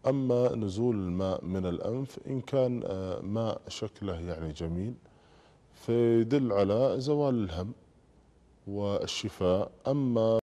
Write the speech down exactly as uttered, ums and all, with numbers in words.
أما نزول الماء من الأنف إن كان ماء شكله يعني جميل فيدل على زوال الهم والشفاء. أما